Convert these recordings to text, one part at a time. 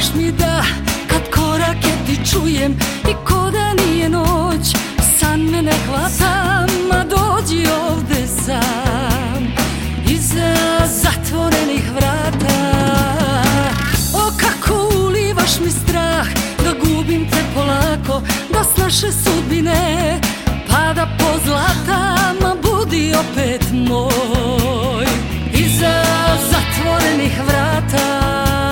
mi da kad korake ti čujem i ko da nije noć, san me ne hvata, ma dođi ovde sam iza zatvorenih vrata. O kako ulivaš mi strah da gubim te polako, da s naše sudbine pada pozlata, ma budi opet moj iza zatvorenih vrata.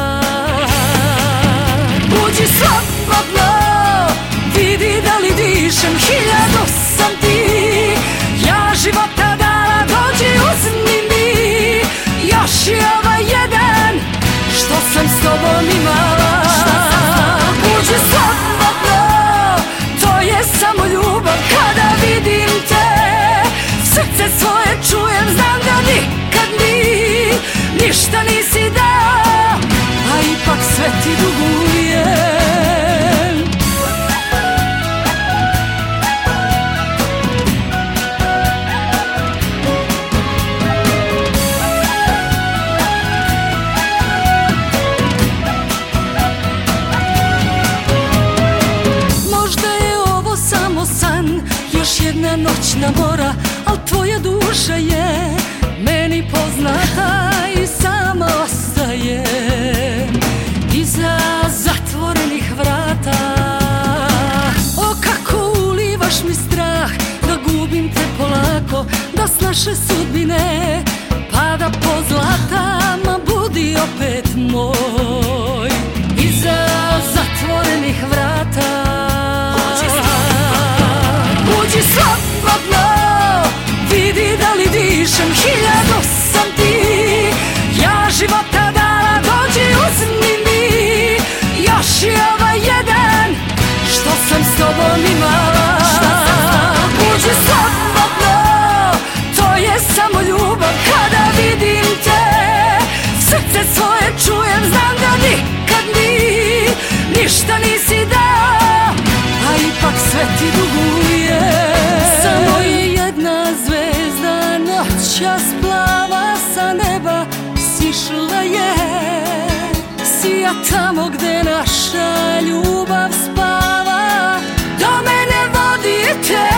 Uđi slobodno, vidi da li dišem, 1000 sam ti, ja života dala, dođi uzmi mi, još je ovaj jedan što sam s tobom imala. Uđi slobodno, to je samo ljubav, kada vidim te, srce svoje čujem, znam da nikad mi ništa nisi dao, a ipak sve ti dugujem. Možda je ovo samo san, još jedna noćna mora, al tvoja duša je meni poznata i sama ostaje iza zatvorenih vrata. O kako ulivaš mi strah da gubim te polako, da s naše sudbine pada pozlata, ma budi opet moj iza zatvorenih vrata. Uđi slobodno, vidi da li dišem, 1000 sam ti, ja života dala, dođi uzmi mi, još je ovaj jedan što sam s tobom imala. Uđi slobodno, to je samo ljubav, kada vidim te, srce svoje čujem, znam da nikad mi ništa nisi dao, a ipak sve ti dugujem. Samo je jedna zvezda noćas plava sa neba sišla je, sija tamo gde naša ljubav spava, do mene vodite.